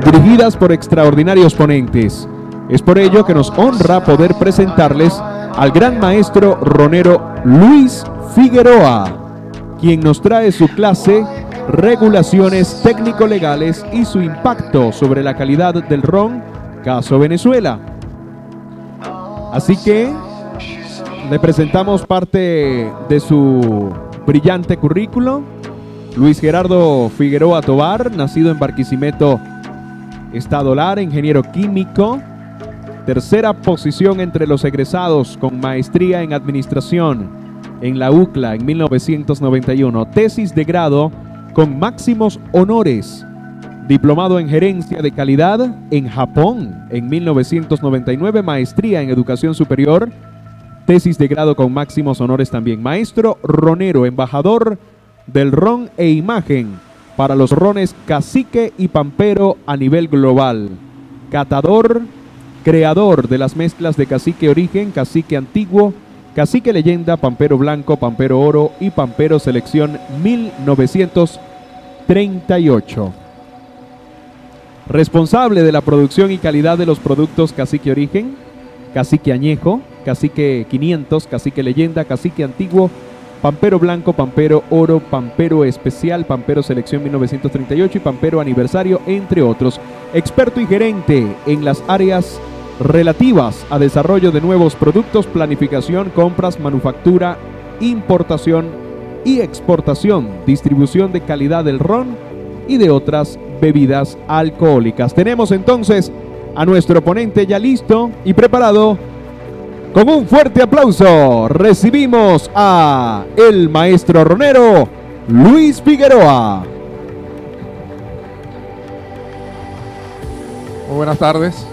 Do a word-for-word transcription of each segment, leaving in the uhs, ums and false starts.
dirigidas por extraordinarios ponentes. Es por ello que nos honra poder presentarles al gran maestro ronero Luis Figueroa, quien nos trae su clase Regulaciones técnico-legales y su impacto sobre la calidad del ron, caso Venezuela. Así que le presentamos parte de su brillante currículo. Luis Gerardo Figueroa Tobar, nacido en Barquisimeto, Estado Lara, ingeniero químico, tercera posición entre los egresados con maestría en administración en la U C L A en mil novecientos noventa y uno, tesis de grado con máximos honores, diplomado en gerencia de calidad en Japón en mil novecientos noventa y nueve, maestría en educación superior, tesis de grado con máximos honores también, maestro ronero, embajador del ron e imagen para los rones Cacique y Pampero a nivel global, catador, creador de las mezclas de Cacique Origen, Cacique Antiguo, Cacique Leyenda, Pampero Blanco, Pampero Oro y Pampero Selección mil novecientos treinta y ocho. Responsable de la producción y calidad de los productos Cacique Origen, Cacique Añejo, Cacique quinientos, Cacique Leyenda, Cacique Antiguo, Pampero Blanco, Pampero Oro, Pampero Especial, Pampero Selección mil novecientos treinta y ocho y Pampero Aniversario, entre otros. Experto y gerente en las áreas relativas a desarrollo de nuevos productos, planificación, compras, manufactura, importación y exportación, distribución de calidad del ron y de otras bebidas alcohólicas. Tenemos entonces a nuestro ponente ya listo y preparado. Con un fuerte aplauso recibimos a el maestro ronero Luis Figueroa. Muy buenas tardes.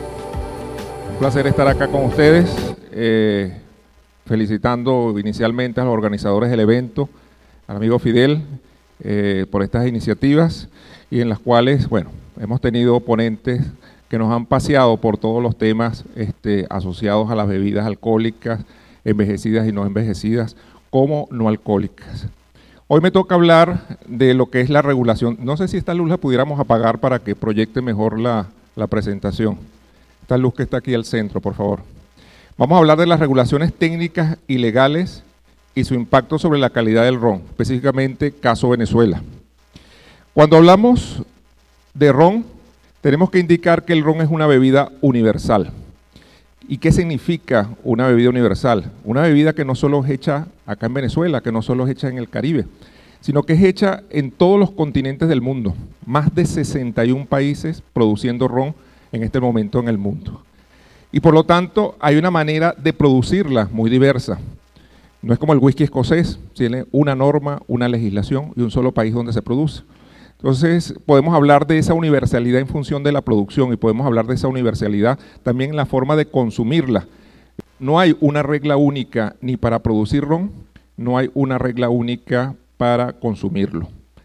Un placer estar acá con ustedes, eh, felicitando inicialmente a los organizadores del evento, al amigo Fidel, eh, por estas iniciativas y en las cuales, bueno, hemos tenido ponentes que nos han paseado por todos los temas este, asociados a las bebidas alcohólicas, envejecidas y no envejecidas, como no alcohólicas. Hoy me toca hablar de lo que es la regulación. No sé si esta luz la pudiéramos apagar para que proyecte mejor la, la presentación. Esta luz que está aquí al centro, por favor. Vamos a hablar de las regulaciones técnicas y legales y su impacto sobre la calidad del ron, específicamente caso Venezuela. Cuando hablamos de ron, tenemos que indicar que el ron es una bebida universal. ¿Y qué significa una bebida universal? Una bebida que no solo es hecha acá en Venezuela, que no solo es hecha en el Caribe, sino que es hecha en todos los continentes del mundo. Más de sesenta y un países produciendo ron en este momento en el mundo. Y por lo tanto, hay una manera de producirla muy diversa. No es como el whisky escocés, tiene una norma, una legislación y un solo país donde se produce. Entonces, podemos hablar de esa universalidad en función de la producción y podemos hablar de esa universalidad también en la forma de consumirla. No hay una regla única ni para producir ron, no hay una regla única para consumirlo.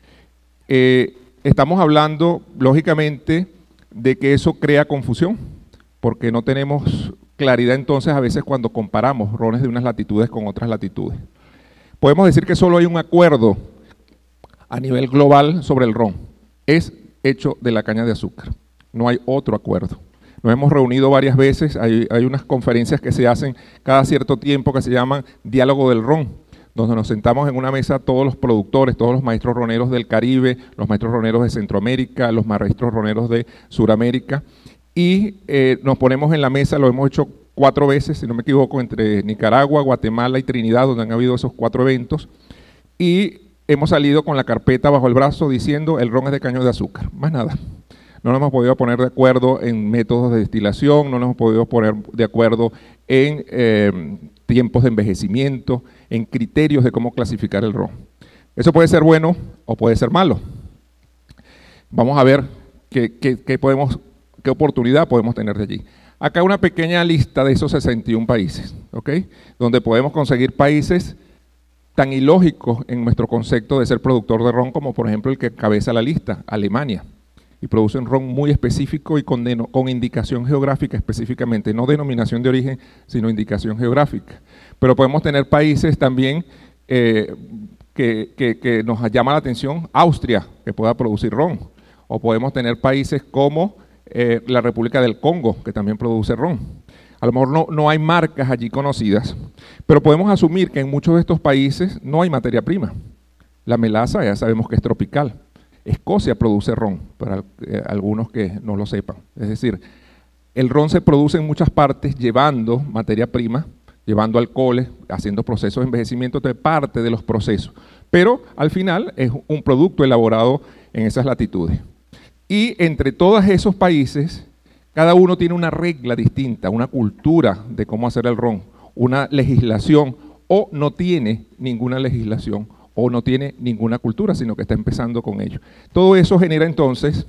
Eh, estamos hablando, lógicamente, de que eso crea confusión, porque no tenemos claridad entonces a veces cuando comparamos rones de unas latitudes con otras latitudes. Podemos decir que solo hay un acuerdo a nivel global sobre el ron, es hecho de la caña de azúcar, no hay otro acuerdo. Nos hemos reunido varias veces, hay, hay unas conferencias que se hacen cada cierto tiempo que se llaman Diálogo del Ron, donde nos sentamos en una mesa todos los productores, todos los maestros roneros del Caribe, los maestros roneros de Centroamérica, los maestros roneros de Suramérica, y eh, nos ponemos en la mesa, lo hemos hecho cuatro veces, si no me equivoco, entre Nicaragua, Guatemala y Trinidad, donde han habido esos cuatro eventos, y hemos salido con la carpeta bajo el brazo diciendo el ron es de caña de azúcar, más nada. No nos hemos podido poner de acuerdo en métodos de destilación, no nos hemos podido poner de acuerdo en eh, tiempos de envejecimiento, en criterios de cómo clasificar el ron. Eso puede ser bueno o puede ser malo. Vamos a ver qué, qué, qué, podemos, qué oportunidad podemos tener de allí. Acá una pequeña lista de esos sesenta y un países, ¿ok? Donde podemos conseguir países tan ilógicos en nuestro concepto de ser productor de ron como por ejemplo el que cabeza la lista, Alemania. Y producen ron muy específico y con, deno, con indicación geográfica específicamente, no denominación de origen, sino indicación geográfica. Pero podemos tener países también eh, que, que, que nos llama la atención, Austria, que pueda producir ron, O podemos tener países como eh, la República del Congo, que también produce ron. A lo mejor no, no hay marcas allí conocidas, pero podemos asumir que en muchos de estos países no hay materia prima. La melaza ya sabemos que es tropical. Escocia produce ron, para eh, algunos que no lo sepan. Es decir, el ron se produce en muchas partes llevando materia prima, llevando alcoholes, haciendo procesos de envejecimiento de parte de los procesos. Pero al final es un producto elaborado en esas latitudes. Y entre todos esos países, cada uno tiene una regla distinta, una cultura de cómo hacer el ron, una legislación, o no tiene ninguna legislación, o no tiene ninguna cultura, sino que está empezando con ello. Todo eso genera entonces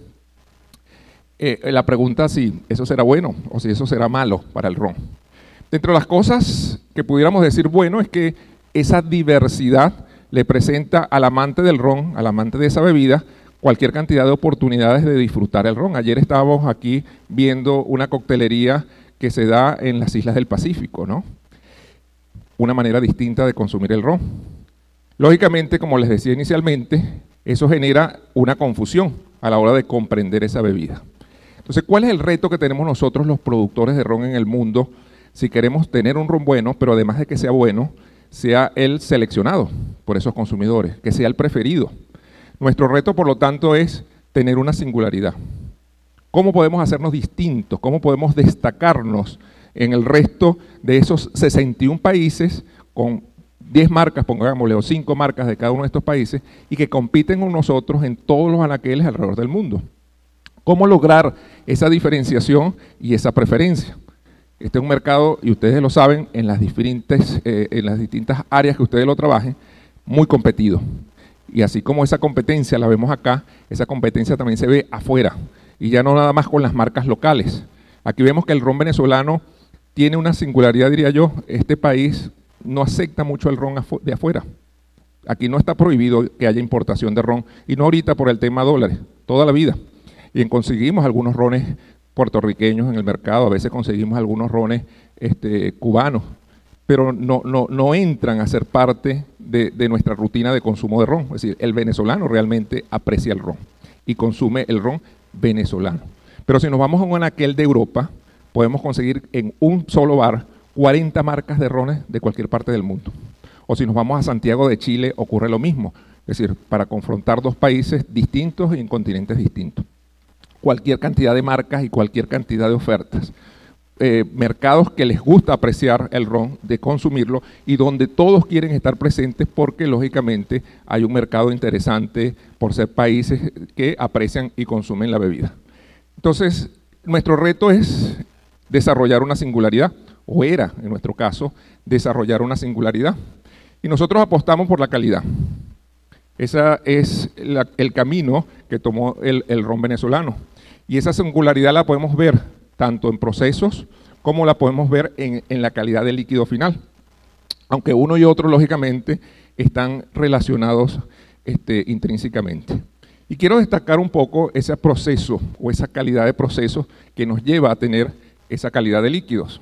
eh, la pregunta si eso será bueno o si eso será malo para el ron. Dentro de las cosas que pudiéramos decir bueno es que esa diversidad le presenta al amante del ron, al amante de esa bebida, cualquier cantidad de oportunidades de disfrutar el ron. Ayer estábamos aquí viendo una coctelería que se da en las islas del Pacífico, ¿no? Una manera distinta de consumir el ron. Lógicamente, como les decía inicialmente, eso genera una confusión a la hora de comprender esa bebida. Entonces, ¿cuál es el reto que tenemos nosotros los productores de ron en el mundo si queremos tener un ron bueno, pero además de que sea bueno, sea el seleccionado por esos consumidores, que sea el preferido? Nuestro reto, por lo tanto, es tener una singularidad. ¿Cómo podemos hacernos distintos? ¿Cómo podemos destacarnos en el resto de esos sesenta y un países con diez marcas, pongámosle, o cinco marcas de cada uno de estos países, y que compiten con nosotros en todos los anaqueles alrededor del mundo? ¿Cómo lograr esa diferenciación y esa preferencia? Este es un mercado, y ustedes lo saben, en las diferentes, eh, en las distintas áreas que ustedes lo trabajen, muy competido. Y así como esa competencia la vemos acá, esa competencia también se ve afuera, y ya no nada más con las marcas locales. Aquí vemos que el ron venezolano tiene una singularidad, diría yo. Este país no acepta mucho el ron de afuera. Aquí no está prohibido que haya importación de ron, y no ahorita por el tema dólares, toda la vida. Y conseguimos algunos rones puertorriqueños en el mercado, a veces conseguimos algunos rones este, cubanos, pero no, no, no entran a ser parte de, de nuestra rutina de consumo de ron. Es decir, el venezolano realmente aprecia el ron y consume el ron venezolano. Pero si nos vamos a un anaquel de Europa, podemos conseguir en un solo bar cuarenta marcas de rones de cualquier parte del mundo. O si nos vamos a Santiago de Chile, ocurre lo mismo. Es decir, para confrontar dos países distintos y en continentes distintos. Cualquier cantidad de marcas y cualquier cantidad de ofertas. Eh, mercados que les gusta apreciar el ron, de consumirlo, y donde todos quieren estar presentes porque lógicamente hay un mercado interesante por ser países que aprecian y consumen la bebida. Entonces, nuestro reto es desarrollar una singularidad, o era, en nuestro caso, desarrollar una singularidad. Y nosotros apostamos por la calidad. Ese es la, el camino que tomó el, el ron venezolano. Y esa singularidad la podemos ver tanto en procesos como la podemos ver en, en la calidad del líquido final. Aunque uno y otro, lógicamente, están relacionados este, intrínsecamente. Y quiero destacar un poco ese proceso o esa calidad de procesos que nos lleva a tener esa calidad de líquidos.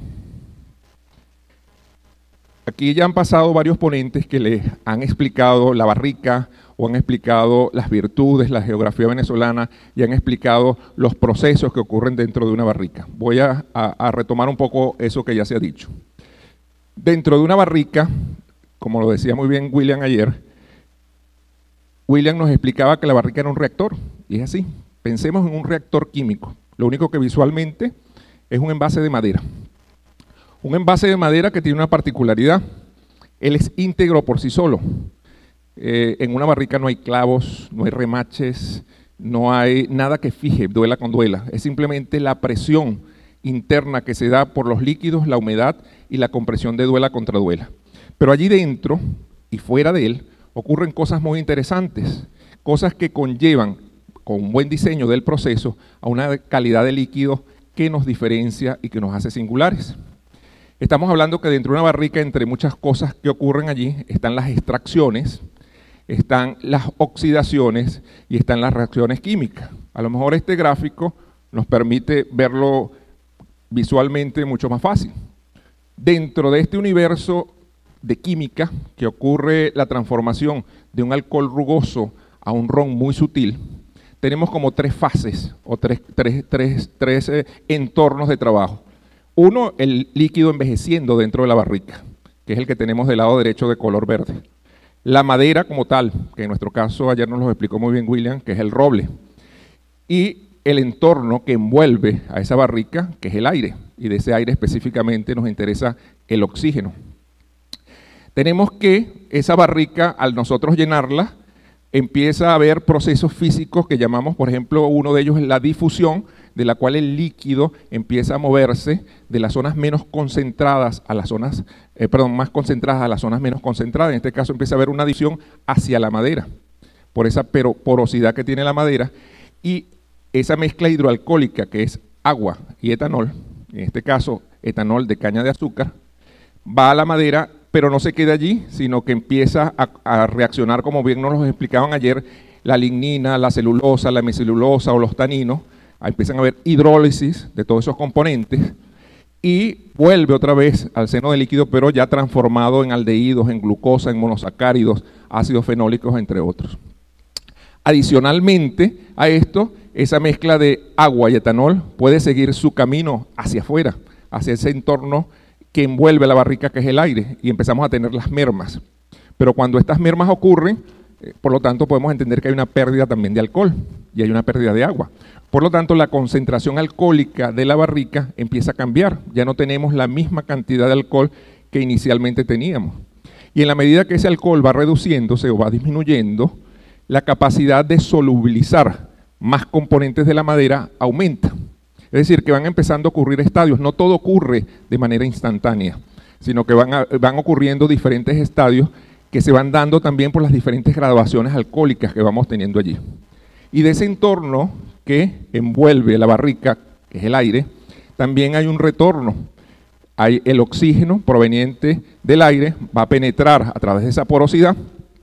Aquí ya han pasado varios ponentes que les han explicado la barrica o han explicado las virtudes, la geografía venezolana y han explicado los procesos que ocurren dentro de una barrica. Voy a, a, a retomar un poco eso que ya se ha dicho. Dentro de una barrica, como lo decía muy bien William ayer, William nos explicaba que la barrica era un reactor, y es así. Pensemos en un reactor químico, lo único que visualmente es un envase de madera. Un envase de madera que tiene una particularidad, él es íntegro por sí solo. Eh, en una barrica no hay clavos, no hay remaches, no hay nada que fije, duela con duela. Es simplemente la presión interna que se da por los líquidos, la humedad y la compresión de duela contra duela. Pero allí dentro y fuera de él ocurren cosas muy interesantes, cosas que conllevan, con un buen diseño del proceso, a una calidad de líquido que nos diferencia y que nos hace singulares. Estamos hablando que dentro de una barrica, entre muchas cosas que ocurren allí, están las extracciones, están las oxidaciones y están las reacciones químicas. A lo mejor este gráfico nos permite verlo visualmente mucho más fácil. Dentro de este universo de química, que ocurre la transformación de un alcohol rugoso a un ron muy sutil, tenemos como tres fases o tres, tres, tres, tres eh, entornos de trabajo. Uno, el líquido envejeciendo dentro de la barrica, que es el que tenemos del lado derecho de color verde. La madera como tal, que en nuestro caso ayer nos lo explicó muy bien William, que es el roble. Y el entorno que envuelve a esa barrica, que es el aire. Y de ese aire específicamente nos interesa el oxígeno. Tenemos que esa barrica, al nosotros llenarla, empieza a haber procesos físicos que llamamos, por ejemplo, uno de ellos es la difusión, de la cual el líquido empieza a moverse de las zonas menos concentradas a las zonas, eh, perdón, más concentradas a las zonas menos concentradas. En este caso empieza a haber una difusión hacia la madera, por esa porosidad que tiene la madera, y esa mezcla hidroalcohólica que es agua y etanol, en este caso etanol de caña de azúcar, va a la madera, pero no se queda allí, sino que empieza a, a reaccionar, como bien nos lo explicaban ayer, la lignina, la celulosa, la hemicelulosa o los taninos. Ahí empiezan a haber hidrólisis de todos esos componentes y vuelve otra vez al seno del líquido, pero ya transformado en aldehídos, en glucosa, en monosacáridos, ácidos fenólicos, entre otros. Adicionalmente a esto, esa mezcla de agua y etanol puede seguir su camino hacia afuera, hacia ese entorno que envuelve la barrica, que es el aire, y empezamos a tener las mermas. Pero cuando estas mermas ocurren, eh, por lo tanto podemos entender que hay una pérdida también de alcohol y hay una pérdida de agua. Por lo tanto, la concentración alcohólica de la barrica empieza a cambiar. Ya no tenemos la misma cantidad de alcohol que inicialmente teníamos. Y en la medida que ese alcohol va reduciéndose o va disminuyendo, la capacidad de solubilizar más componentes de la madera aumenta. Es decir, que van empezando a ocurrir estadios. No todo ocurre de manera instantánea, sino que van, a, van ocurriendo diferentes estadios que se van dando también por las diferentes graduaciones alcohólicas que vamos teniendo allí. Y de ese entorno que envuelve la barrica, que es el aire, también hay un retorno. Hay el oxígeno proveniente del aire, va a penetrar a través de esa porosidad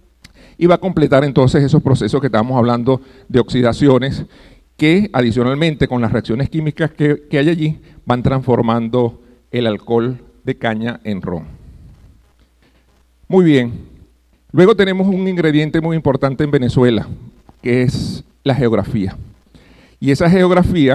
y va a completar entonces esos procesos que estábamos hablando de oxidaciones, que adicionalmente con las reacciones químicas que, que hay allí van transformando el alcohol de caña en ron. Muy bien, luego tenemos un ingrediente muy importante en Venezuela, que es la geografía. Y esa geografía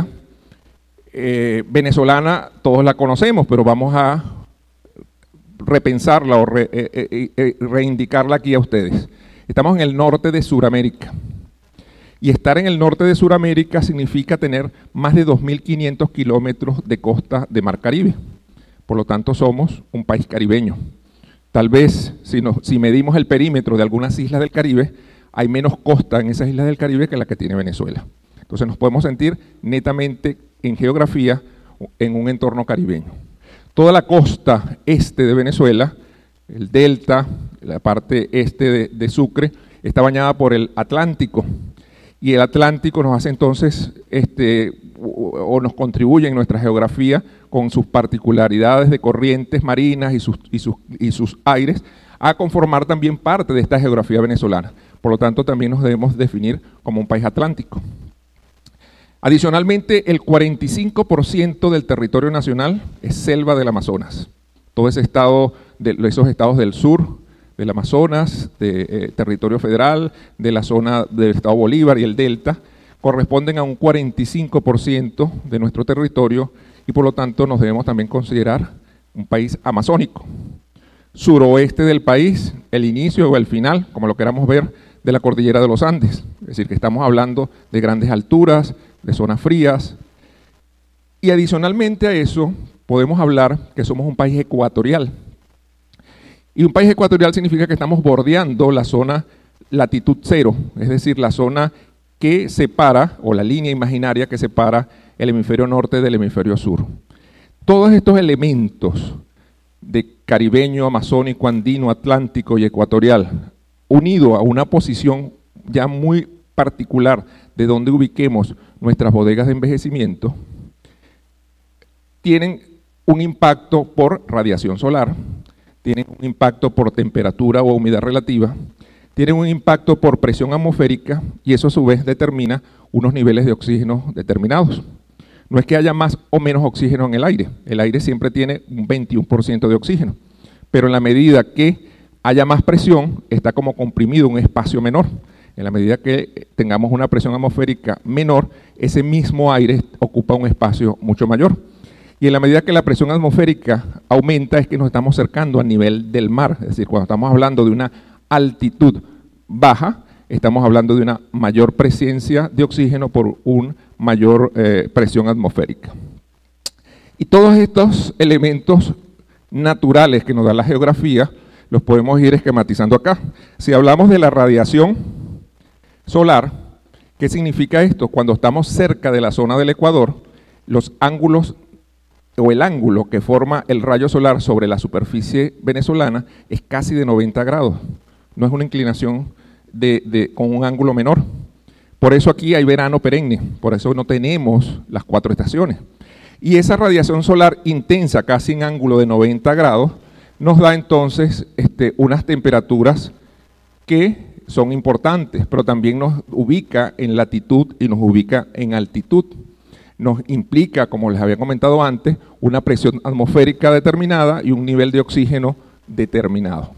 eh, venezolana todos la conocemos, pero vamos a repensarla o re, eh, eh, eh, reindicarla aquí a ustedes. Estamos en el norte de Sudamérica. Y estar en el norte de Sudamérica significa tener más de dos mil quinientos kilómetros de costa de Mar Caribe. Por lo tanto, somos un país caribeño. Tal vez, si, nos, si medimos el perímetro de algunas islas del Caribe, hay menos costa en esas islas del Caribe que la que tiene Venezuela. Entonces nos podemos sentir netamente en geografía en un entorno caribeño. Toda la costa este de Venezuela, el delta, la parte este de, de Sucre, está bañada por el Atlántico. Y el Atlántico nos hace entonces, este, o, o nos contribuye en nuestra geografía con sus particularidades de corrientes marinas y sus, y, sus, y sus aires, a conformar también parte de esta geografía venezolana. Por lo tanto, también nos debemos definir como un país atlántico. Adicionalmente, el cuarenta y cinco por ciento del territorio nacional es selva del Amazonas. Todo ese estado, de esos estados del sur, del Amazonas, de eh, territorio federal, de la zona del estado Bolívar y el delta, corresponden a un cuarenta y cinco por ciento de nuestro territorio y por lo tanto nos debemos también considerar un país amazónico. Suroeste del país, el inicio o el final, como lo queramos ver, de la cordillera de los Andes. Es decir, que estamos hablando de grandes alturas, de zonas frías. Y adicionalmente a eso, podemos hablar que somos un país ecuatorial. Y un país ecuatorial significa que estamos bordeando la zona latitud cero, es decir, la zona que separa, o la línea imaginaria que separa el hemisferio norte del hemisferio sur. Todos estos elementos de caribeño, amazónico, andino, atlántico y ecuatorial, unido a una posición ya muy particular de donde ubiquemos nuestras bodegas de envejecimiento, tienen un impacto por radiación solar, tienen un impacto por temperatura o humedad relativa, tienen un impacto por presión atmosférica y eso a su vez determina unos niveles de oxígeno determinados. No es que haya más o menos oxígeno en el aire, el aire siempre tiene un veintiuno por ciento de oxígeno, pero en la medida que haya más presión, está como comprimido un espacio menor. En la medida que tengamos una presión atmosférica menor, ese mismo aire ocupa un espacio mucho mayor. Y en la medida que la presión atmosférica aumenta, es que nos estamos acercando al nivel del mar. Es decir, cuando estamos hablando de una altitud baja, estamos hablando de una mayor presencia de oxígeno por una mayor eh, presión atmosférica. Y todos estos elementos naturales que nos da la geografía, los podemos ir esquematizando acá. Si hablamos de la radiación solar, ¿qué significa esto? Cuando estamos cerca de la zona del ecuador, los ángulos o el ángulo que forma el rayo solar sobre la superficie venezolana es casi de noventa grados. No es una inclinación de, de, con un ángulo menor. Por eso aquí hay verano perenne, por eso no tenemos las cuatro estaciones. Y esa radiación solar intensa, casi en ángulo de noventa grados, nos da entonces este, unas temperaturas que son importantes, pero también nos ubica en latitud y nos ubica en altitud. Nos implica, como les había comentado antes, una presión atmosférica determinada y un nivel de oxígeno determinado.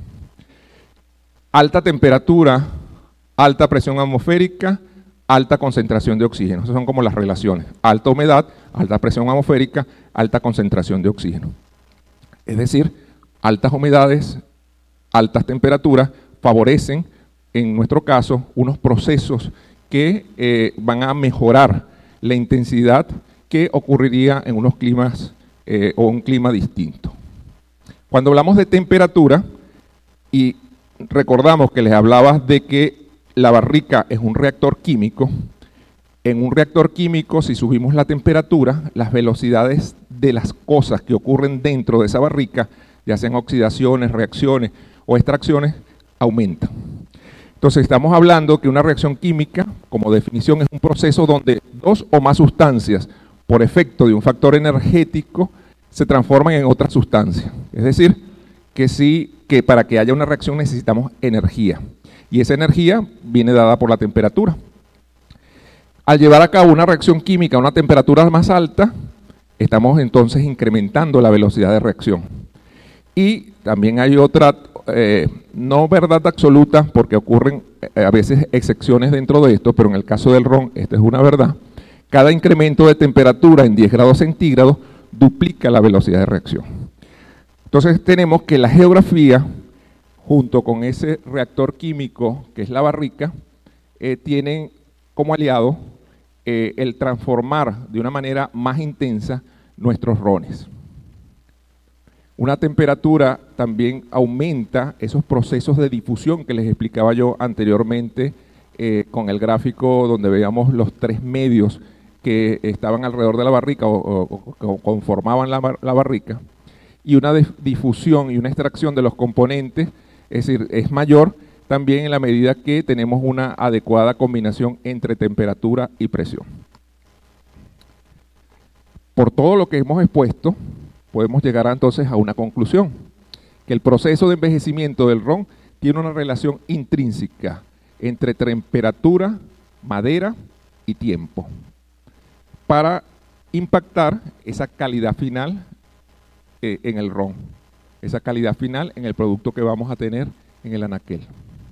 Alta temperatura, alta presión atmosférica, alta concentración de oxígeno. Esas son como las relaciones. Alta humedad, alta presión atmosférica, alta concentración de oxígeno. Es decir, altas humedades, altas temperaturas favorecen, en nuestro caso, unos procesos que eh, van a mejorar la intensidad que ocurriría en unos climas eh, o un clima distinto. Cuando hablamos de temperatura, y recordamos que les hablaba de que la barrica es un reactor químico, en un reactor químico, si subimos la temperatura, las velocidades de las cosas que ocurren dentro de esa barrica, ya sean oxidaciones, reacciones o extracciones, aumentan. Entonces estamos hablando que una reacción química, como definición, es un proceso donde dos o más sustancias, por efecto de un factor energético, se transforman en otra sustancia. Es decir, que sí, que para que haya una reacción necesitamos energía. Y esa energía viene dada por la temperatura. Al llevar a cabo una reacción química a una temperatura más alta, estamos entonces incrementando la velocidad de reacción. Y también hay otra, eh, no verdad absoluta, porque ocurren eh, a veces excepciones dentro de esto, pero en el caso del ron, esta es una verdad. Cada incremento de temperatura en diez grados centígrados duplica la velocidad de reacción. Entonces tenemos que la geografía, junto con ese reactor químico que es la barrica, eh, tienen como aliado eh, el transformar de una manera más intensa nuestros rones. Una temperatura también aumenta esos procesos de difusión que les explicaba yo anteriormente eh, con el gráfico donde veíamos los tres medios que estaban alrededor de la barrica o, o, o conformaban la, la barrica, y una difusión y una extracción de los componentes, es decir, es mayor también en la medida que tenemos una adecuada combinación entre temperatura y presión. Por todo lo que hemos expuesto, podemos llegar entonces a una conclusión, que el proceso de envejecimiento del ron tiene una relación intrínseca entre temperatura, madera y tiempo, para impactar esa calidad final eh, en el ron, esa calidad final en el producto que vamos a tener en el anaquel.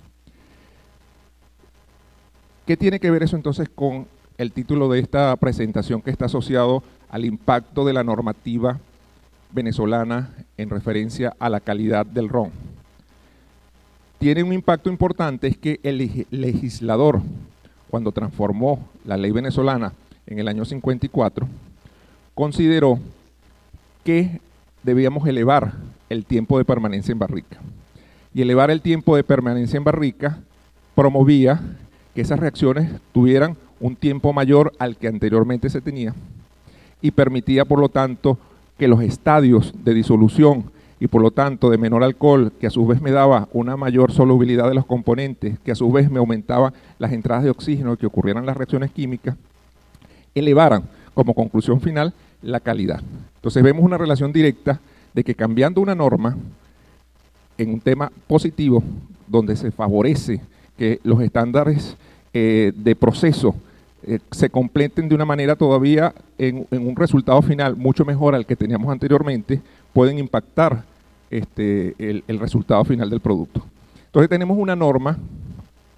¿Qué tiene que ver eso entonces con el título de esta presentación, que está asociado al impacto de la normativa venezolana en referencia a la calidad del ron? Tiene un impacto importante, es que el legislador, cuando transformó la ley venezolana en el año cincuenta y cuatro, consideró que debíamos elevar el tiempo de permanencia en barrica. Y elevar el tiempo de permanencia en barrica promovía que esas reacciones tuvieran un tiempo mayor al que anteriormente se tenía y permitía, por lo tanto, que los estadios de disolución y por lo tanto de menor alcohol, que a su vez me daba una mayor solubilidad de los componentes, que a su vez me aumentaba las entradas de oxígeno, que ocurrieran las reacciones químicas, elevaran como conclusión final la calidad. Entonces vemos una relación directa de que cambiando una norma en un tema positivo, donde se favorece que los estándares eh, de proceso eh, se completen de una manera todavía en, en un resultado final mucho mejor al que teníamos anteriormente, pueden impactar este, el, el resultado final del producto. Entonces tenemos una norma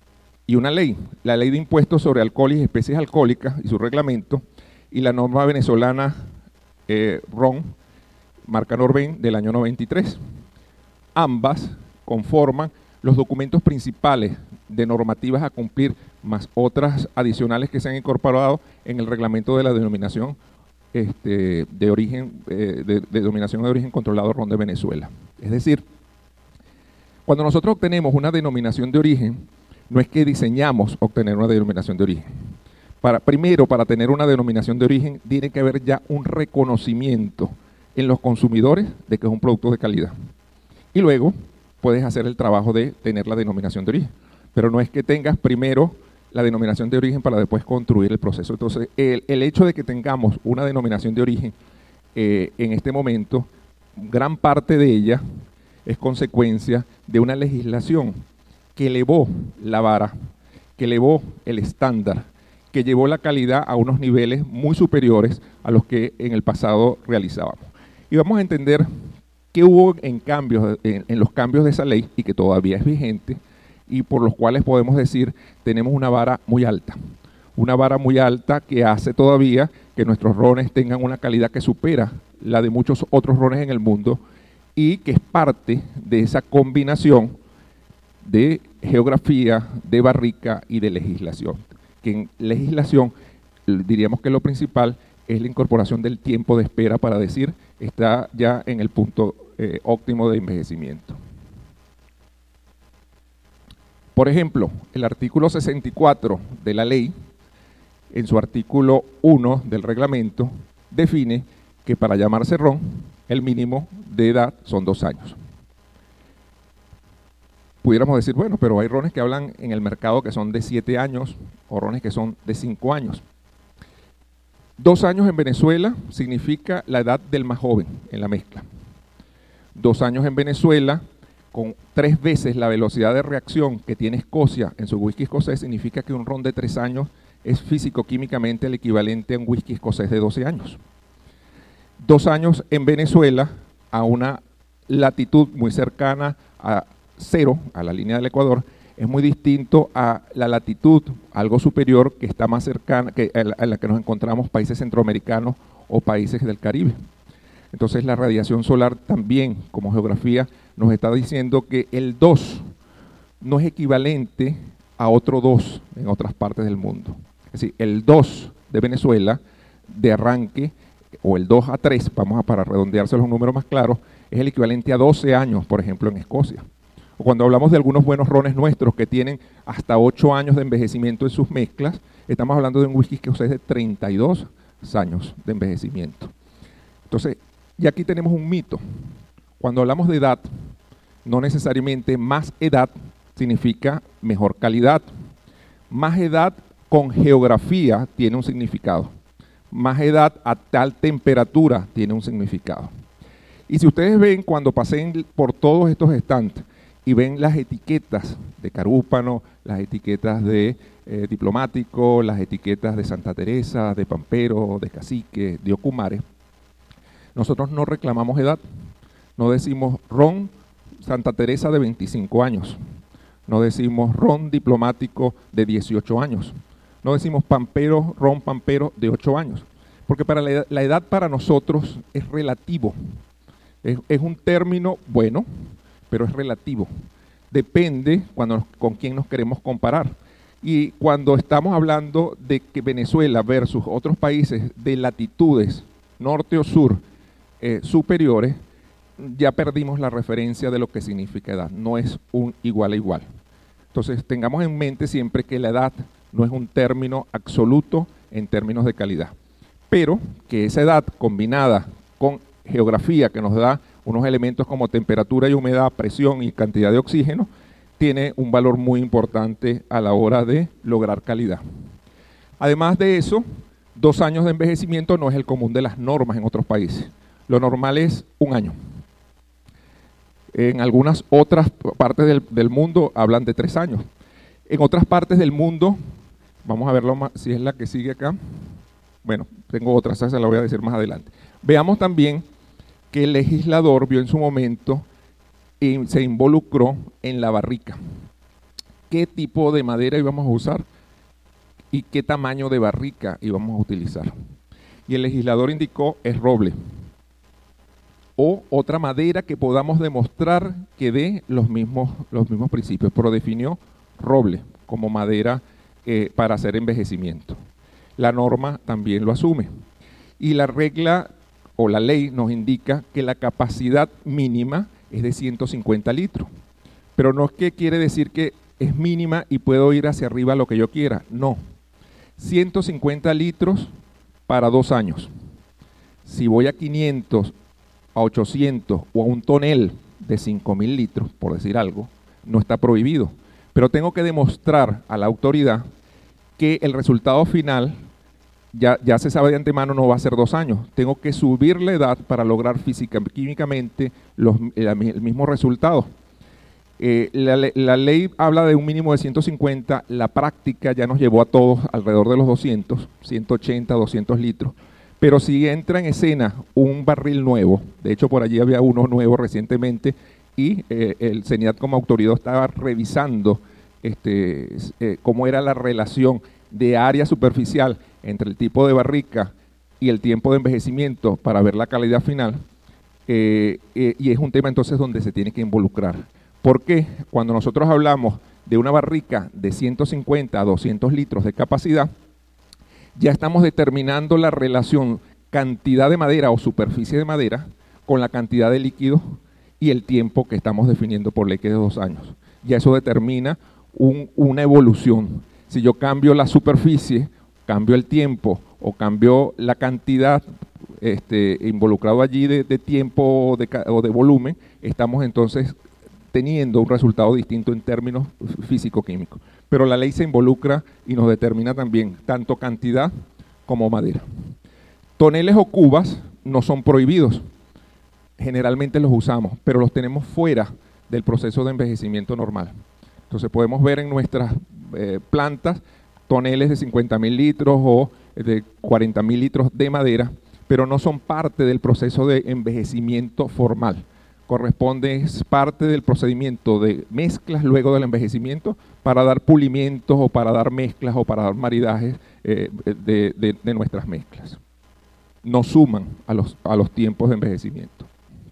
y una ley, la Ley de Impuestos sobre Alcohol y Especies Alcohólicas y su reglamento, y la norma venezolana eh, RON, marca Norben, del año noventa y tres. Ambas conforman los documentos principales de normativas a cumplir, más otras adicionales que se han incorporado en el reglamento de la denominación este, de origen eh, de, de denominación de origen controlado RON de Venezuela. Es decir, cuando nosotros obtenemos una denominación de origen, no es que diseñamos obtener una denominación de origen. Para, primero, para tener una denominación de origen, tiene que haber ya un reconocimiento en los consumidores de que es un producto de calidad. Y luego puedes hacer el trabajo de tener la denominación de origen. Pero no es que tengas primero la denominación de origen para después construir el proceso. Entonces, el, el hecho de que tengamos una denominación de origen eh, en este momento, gran parte de ella es consecuencia de una legislación que elevó la vara, que elevó el estándar, que llevó la calidad a unos niveles muy superiores a los que en el pasado realizábamos. Y vamos a entender qué hubo en, cambios, en, en los cambios de esa ley y que todavía es vigente y por los cuales podemos decir tenemos una vara muy alta. Una vara muy alta que hace todavía que nuestros rones tengan una calidad que supera la de muchos otros rones en el mundo y que es parte de esa combinación de geografía, de barrica y de legislación. Que en legislación diríamos que lo principal es la incorporación del tiempo de espera para decir está ya en el punto eh, óptimo de envejecimiento. Por ejemplo, el artículo sesenta y cuatro de la ley, en su artículo uno del reglamento, define que para llamarse ron, el mínimo de edad son dos años. Pudiéramos decir, bueno, pero hay rones que hablan en el mercado que son de siete años o rones que son de cinco años. Dos años en Venezuela significa la edad del más joven en la mezcla. Dos años en Venezuela, con tres veces la velocidad de reacción que tiene Escocia en su whisky escocés, significa que un ron de tres años es físico-químicamente el equivalente a un whisky escocés de doce años. Dos años en Venezuela, a una latitud muy cercana a cero, a la línea del Ecuador, es muy distinto a la latitud algo superior que está más cercana, que a la, a la que nos encontramos países centroamericanos o países del Caribe. Entonces la radiación solar también, como geografía, nos está diciendo que el dos no es equivalente a otro dos en otras partes del mundo. Es decir, el dos de Venezuela, de arranque, o el dos a tres, vamos a para redondearse los números más claros, es el equivalente a doce años, por ejemplo, en Escocia. O cuando hablamos de algunos buenos rones nuestros que tienen hasta ocho años de envejecimiento en sus mezclas, estamos hablando de un whisky que es de treinta y dos años de envejecimiento. Entonces, y aquí tenemos un mito. Cuando hablamos de edad, no necesariamente más edad significa mejor calidad. Más edad con geografía tiene un significado. Más edad a tal temperatura tiene un significado. Y si ustedes ven, cuando pasen por todos estos estantes y ven las etiquetas de Carúpano, las etiquetas de eh, Diplomático, las etiquetas de Santa Teresa, de Pampero, de Cacique, de Ocumare, nosotros no reclamamos edad. No decimos ron Santa Teresa de veinticinco años. No decimos ron Diplomático de dieciocho años. No decimos Pampero, ron Pampero de ocho años. Porque para la edad, la edad para nosotros es relativo. Es, es un término bueno, pero es relativo. Depende cuando, con quién nos queremos comparar. Y cuando estamos hablando de que Venezuela versus otros países de latitudes norte o sur eh, superiores, ya perdimos la referencia de lo que significa edad. No es un igual a igual. Entonces tengamos en mente siempre que la edad no es un término absoluto en términos de calidad. Pero que esa edad combinada con geografía que nos da unos elementos como temperatura y humedad, presión y cantidad de oxígeno, tiene un valor muy importante a la hora de lograr calidad. Además de eso, dos años de envejecimiento no es el común de las normas en otros países. Lo normal es un año. En algunas otras partes del, del mundo hablan de tres años. En otras partes del mundo, vamos a verlo más, si es la que sigue acá. Bueno, tengo otra, esa se la voy a decir más adelante. Veamos también que el legislador vio en su momento y se involucró en la barrica. qué tipo de madera íbamos a usar y qué tamaño de barrica íbamos a utilizar. Y el legislador indicó es roble o otra madera que podamos demostrar que dé los mismos, los mismos principios, pero definió roble como madera eh, para hacer envejecimiento. La norma también lo asume. Y la regla o la ley nos indica que la capacidad mínima es de ciento cincuenta litros. Pero no es que quiere decir que es mínima y puedo ir hacia arriba lo que yo quiera. No. ciento cincuenta litros para dos años. Si voy a quinientos, a ochocientos o a un tonel de cinco mil litros, por decir algo, no está prohibido. Pero tengo que demostrar a la autoridad que el resultado final, ya, ya se sabe de antemano, no va a ser dos años. Tengo que subir la edad para lograr física, químicamente los, el, el mismo resultado. Eh, la, la ley habla de un mínimo de ciento cincuenta, la práctica ya nos llevó a todos alrededor de los doscientos, ciento ochenta, doscientos litros. Pero si entra en escena un barril nuevo, de hecho por allí había uno nuevo recientemente, y eh, el CENIAT como autoridad estaba revisando este, eh, cómo era la relación de área superficial entre el tipo de barrica y el tiempo de envejecimiento para ver la calidad final, eh, eh, y es un tema entonces donde se tiene que involucrar. Porque cuando nosotros hablamos de una barrica de ciento cincuenta a doscientos litros de capacidad, ya estamos determinando la relación cantidad de madera o superficie de madera con la cantidad de líquido y el tiempo que estamos definiendo por ley, que es de dos años. Ya eso determina un, una evolución. Si yo cambio la superficie, cambio el tiempo o cambio la cantidad este, involucrado allí de, de tiempo o de, o de volumen, estamos entonces teniendo un resultado distinto en términos físico-químicos. Pero la ley se involucra y nos determina también tanto cantidad como madera. Toneles o cubas no son prohibidos, generalmente los usamos, pero los tenemos fuera del proceso de envejecimiento normal. Entonces podemos ver en nuestras eh, plantas toneles de cincuenta mil litros o de cuarenta mil litros de madera, pero no son parte del proceso de envejecimiento formal. Corresponde, es parte del procedimiento de mezclas luego del envejecimiento para dar pulimientos o para dar mezclas o para dar maridajes eh, de, de, de nuestras mezclas. No suman a los, a los tiempos de envejecimiento.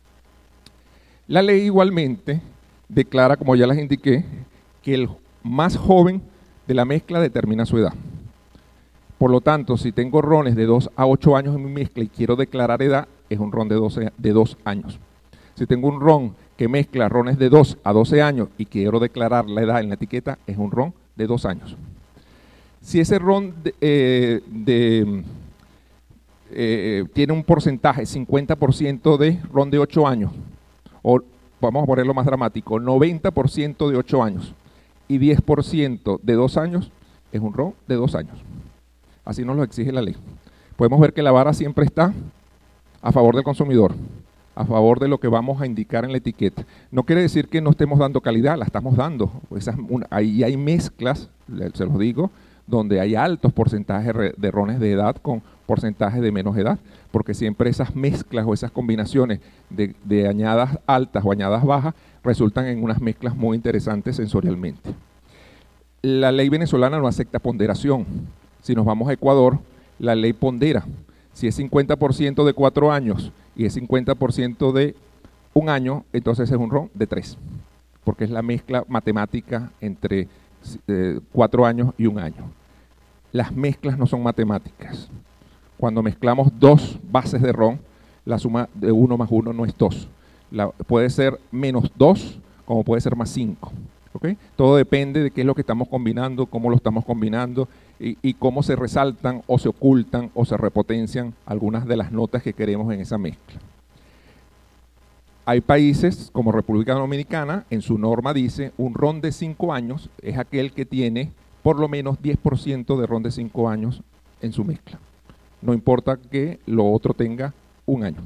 La ley igualmente declara, como ya les indiqué, que el más joven de la mezcla determina su edad. Por lo tanto, si tengo rones de dos a ocho años en mi mezcla y quiero declarar edad, es un ron de, doce, de dos años. Si tengo un ron que mezcla rones de dos a doce años y quiero declarar la edad en la etiqueta, es un ron de dos años. Si ese ron de, eh, de, eh, tiene un porcentaje, cincuenta por ciento de ron de ocho años, o vamos a ponerlo más dramático, noventa por ciento de ocho años y diez por ciento de dos años, es un ron de dos años. Así nos lo exige la ley. Podemos ver que la vara siempre está a favor del consumidor, a favor de lo que vamos a indicar en la etiqueta. No quiere decir que no estemos dando calidad, la estamos dando. Esas, una, ahí hay mezclas, se los digo, donde hay altos porcentajes de rones de edad con porcentajes de menos edad, porque siempre esas mezclas o esas combinaciones de, de añadas altas o añadas bajas resultan en unas mezclas muy interesantes sensorialmente. La ley venezolana no acepta ponderación. Si nos vamos a Ecuador, la ley pondera. Si es cincuenta por ciento de cuatro años y es cincuenta por ciento de un año, entonces es un ron de tres, porque es la mezcla matemática entre eh, cuatro años y un año. Las mezclas no son matemáticas. Cuando mezclamos dos bases de ron, la suma de uno más uno no es dos. La, puede ser menos dos, como puede ser más cinco. ¿Okay? Todo depende de qué es lo que estamos combinando, cómo lo estamos combinando y, y cómo se resaltan o se ocultan o se repotencian algunas de las notas que queremos en esa mezcla. Hay países como República Dominicana, en su norma dice un ron de cinco años es aquel que tiene por lo menos diez por ciento de ron de cinco años en su mezcla. No importa que lo otro tenga un año.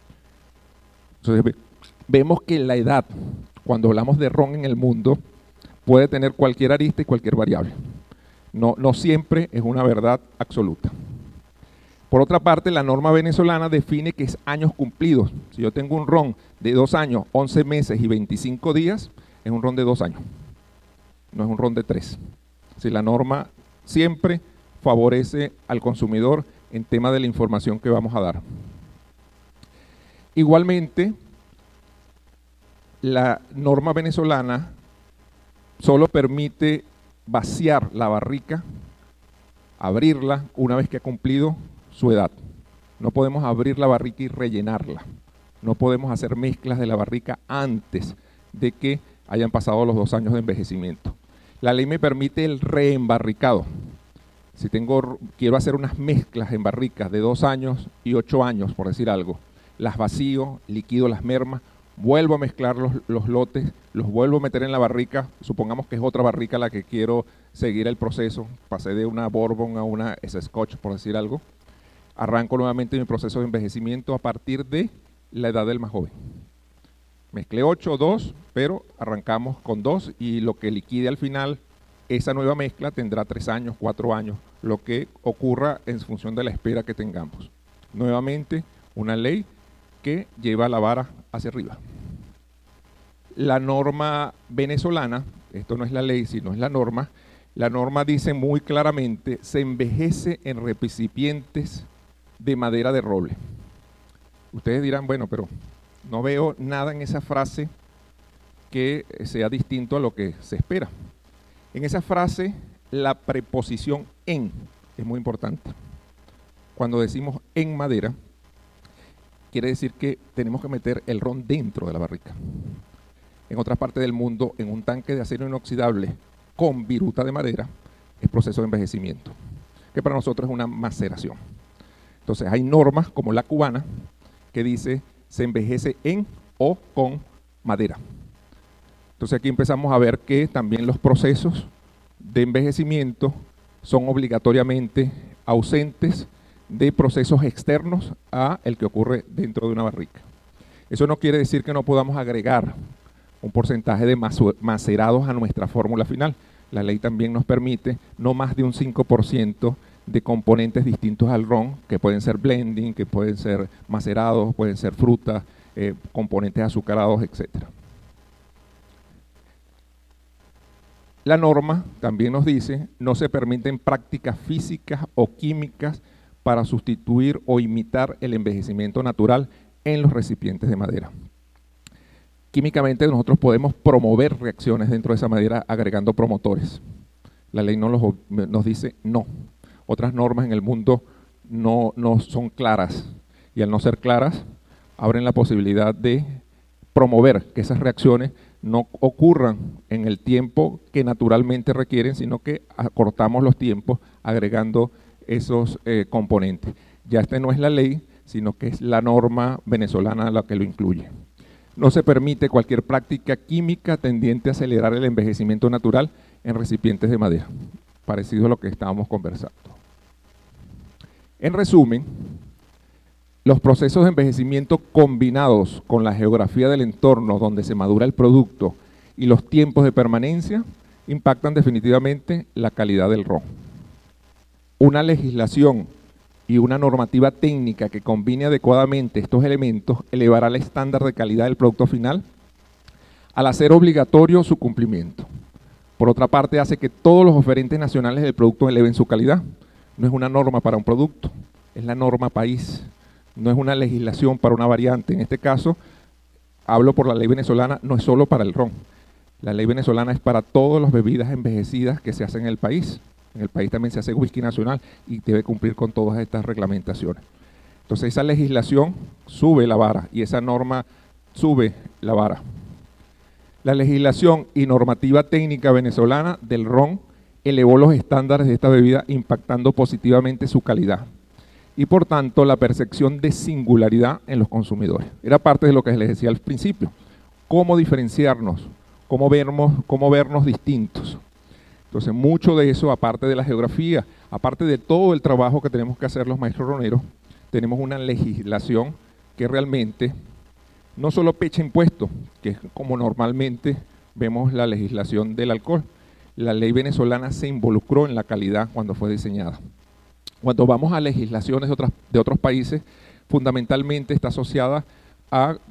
Entonces vemos que la edad, cuando hablamos de ron en el mundo, puede tener cualquier arista y cualquier variable. No, no siempre es una verdad absoluta. Por otra parte, la norma venezolana define que es años cumplidos. Si yo tengo un ron de dos años, once meses y veinticinco días, es un ron de dos años. no es un ron de tres. Si la norma siempre favorece al consumidor en tema de la información que vamos a dar. Igualmente, la norma venezolana solo permite vaciar la barrica, abrirla una vez que ha cumplido su edad. No podemos abrir la barrica y rellenarla. No podemos hacer mezclas de la barrica antes de que hayan pasado los dos años de envejecimiento. La ley me permite el reembarricado. Si tengo, quiero hacer unas mezclas en barricas de dos años y ocho años, por decir algo, las vacío, liquido las mermas, vuelvo a mezclar los, los lotes, los vuelvo a meter en la barrica, supongamos que es otra barrica la que quiero seguir el proceso, pasé de una Bourbon a una Scotch, por decir algo, arranco nuevamente mi proceso de envejecimiento a partir de la edad del más joven. Mezclé ocho, dos, pero arrancamos con dos y lo que liquide al final, esa nueva mezcla tendrá tres años, cuatro años, lo que ocurra en función de la espera que tengamos. Nuevamente, una ley que lleva la vara hacia arriba. La norma venezolana, esto no es la ley, sino es la norma, la norma dice muy claramente, se envejece en recipientes de madera de roble. Ustedes dirán, bueno, pero no veo nada en esa frase que sea distinto a lo que se espera. En esa frase, la preposición en es muy importante. Cuando decimos en madera, quiere decir que tenemos que meter el ron dentro de la barrica. En otras partes del mundo, en un tanque de acero inoxidable con viruta de madera, es proceso de envejecimiento, que para nosotros es una maceración. Entonces hay normas como la cubana que dice se envejece en o con madera. Entonces aquí empezamos a ver que también los procesos de envejecimiento son obligatoriamente ausentes de procesos externos a el que ocurre dentro de una barrica. Eso no quiere decir que no podamos agregar un porcentaje de macerados a nuestra fórmula final. La ley también nos permite no más de un cinco por ciento de componentes distintos al ron, que pueden ser blending, que pueden ser macerados, pueden ser frutas, eh, componentes azucarados, etcétera. La norma también nos dice, no se permiten prácticas físicas o químicas para sustituir o imitar el envejecimiento natural en los recipientes de madera. Químicamente nosotros podemos promover reacciones dentro de esa madera agregando promotores. La ley no los, nos dice no. Otras normas en el mundo no, no son claras y al no ser claras abren la posibilidad de promover que esas reacciones no ocurran en el tiempo que naturalmente requieren, sino que acortamos los tiempos agregando esos eh, componentes. Ya esta no es la ley, sino que es la norma venezolana la que lo incluye. No se permite cualquier práctica química tendiente a acelerar el envejecimiento natural en recipientes de madera, parecido a lo que estábamos conversando. En resumen, los procesos de envejecimiento combinados con la geografía del entorno donde se madura el producto y los tiempos de permanencia impactan definitivamente la calidad del ron. Una legislación y una normativa técnica que combine adecuadamente estos elementos elevará el estándar de calidad del producto final al hacer obligatorio su cumplimiento. Por otra parte, hace que todos los oferentes nacionales del producto eleven su calidad. No es una norma para un producto, es la norma país. No es una legislación para una variante. En este caso, hablo por la ley venezolana, no es solo para el ron. La ley venezolana es para todas las bebidas envejecidas que se hacen en el país. En el país también se hace whisky nacional y debe cumplir con todas estas reglamentaciones. Entonces esa legislación sube la vara y esa norma sube la vara. La legislación y normativa técnica venezolana del ron elevó los estándares de esta bebida impactando positivamente su calidad y por tanto la percepción de singularidad en los consumidores. Era parte de lo que les decía al principio, cómo diferenciarnos, cómo vernos, cómo vernos distintos. Entonces mucho de eso, aparte de la geografía, aparte de todo el trabajo que tenemos que hacer los maestros roneros, tenemos una legislación que realmente no solo pecha impuestos, que es como normalmente vemos la legislación del alcohol. La ley venezolana se involucró en la calidad cuando fue diseñada. Cuando vamos a legislaciones de, otras, de otros países, fundamentalmente está asociada a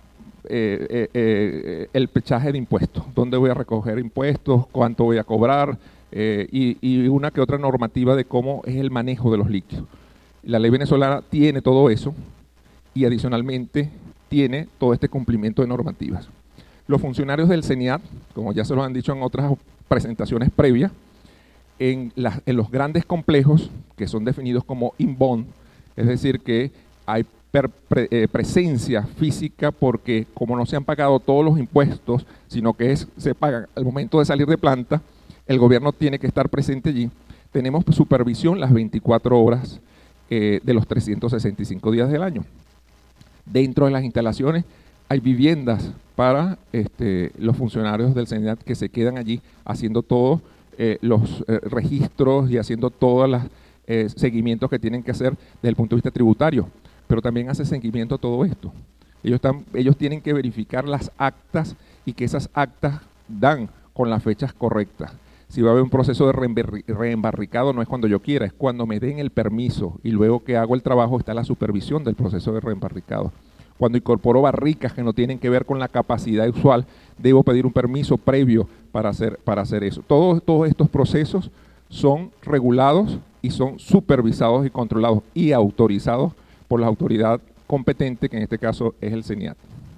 eh, eh, el pechaje de impuestos, dónde voy a recoger impuestos, cuánto voy a cobrar, eh, y, y una que otra normativa de cómo es el manejo de los líquidos. La ley venezolana tiene todo eso y adicionalmente tiene todo este cumplimiento de normativas. Los funcionarios del CENIAT, como ya se lo han dicho en otras presentaciones previas, en, la, en los grandes complejos que son definidos como inbound, es decir, que hay per, pre, eh, presencia física porque como no se han pagado todos los impuestos, sino que es, se pagan al momento de salir de planta, el gobierno tiene que estar presente allí. Tenemos supervisión las veinticuatro horas eh, de los trescientos sesenta y cinco días del año. Dentro de las instalaciones hay viviendas para este, los funcionarios del CENIAT que se quedan allí haciendo todos eh, los eh, registros y haciendo todos los eh, seguimientos que tienen que hacer desde el punto de vista tributario, pero también hace seguimiento a todo esto. Ellos, están, ellos tienen que verificar las actas y que esas actas dan con las fechas correctas. Si va a haber un proceso de reembarricado, no es cuando yo quiera, es cuando me den el permiso y luego que hago el trabajo está la supervisión del proceso de reembarricado. Cuando incorporo barricas que no tienen que ver con la capacidad usual, debo pedir un permiso previo para hacer, para hacer eso. Todos, todos estos procesos son regulados y son supervisados y controlados y autorizados por la autoridad competente, que en este caso es el CENIAT.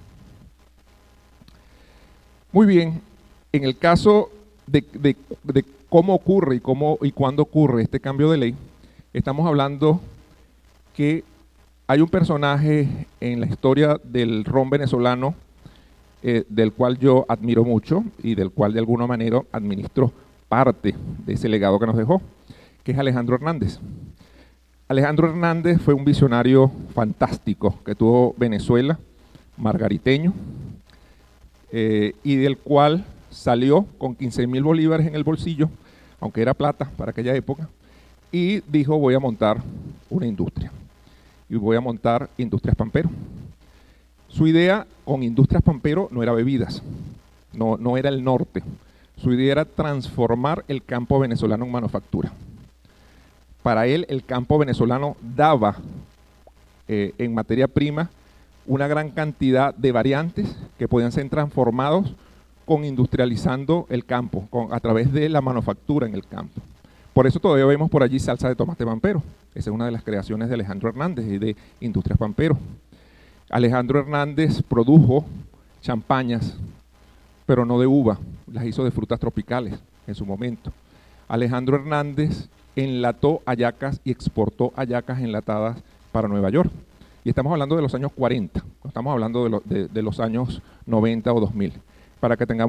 Muy bien, en el caso de, de, de cómo ocurre y, cómo, y cuándo ocurre este cambio de ley, estamos hablando que hay un personaje en la historia del ron venezolano eh, del cual yo admiro mucho y del cual de alguna manera administro parte de ese legado que nos dejó, que es Alejandro Hernández. Alejandro Hernández fue un visionario fantástico que tuvo Venezuela, margariteño, eh, y del cual salió con quince mil bolívares en el bolsillo, aunque era plata para aquella época, y dijo voy a montar una industria. Y voy a montar Industrias Pampero. Su idea con Industrias Pampero no era bebidas, no, no era el norte. Su idea era transformar el campo venezolano en manufactura. Para él, el campo venezolano daba eh, en materia prima una gran cantidad de variantes que podían ser transformados con industrializando el campo, con, a través de la manufactura en el campo. Por eso todavía vemos por allí salsa de tomate pampero. Esa es una de las creaciones de Alejandro Hernández y de Industrias Pampero. Alejandro Hernández produjo champañas, pero no de uva, las hizo de frutas tropicales en su momento. Alejandro Hernández enlató hallacas y exportó hallacas enlatadas para Nueva York. Y estamos hablando de los años cuarenta, no estamos hablando de, lo, de, de los años noventa o dos mil, para que tengamos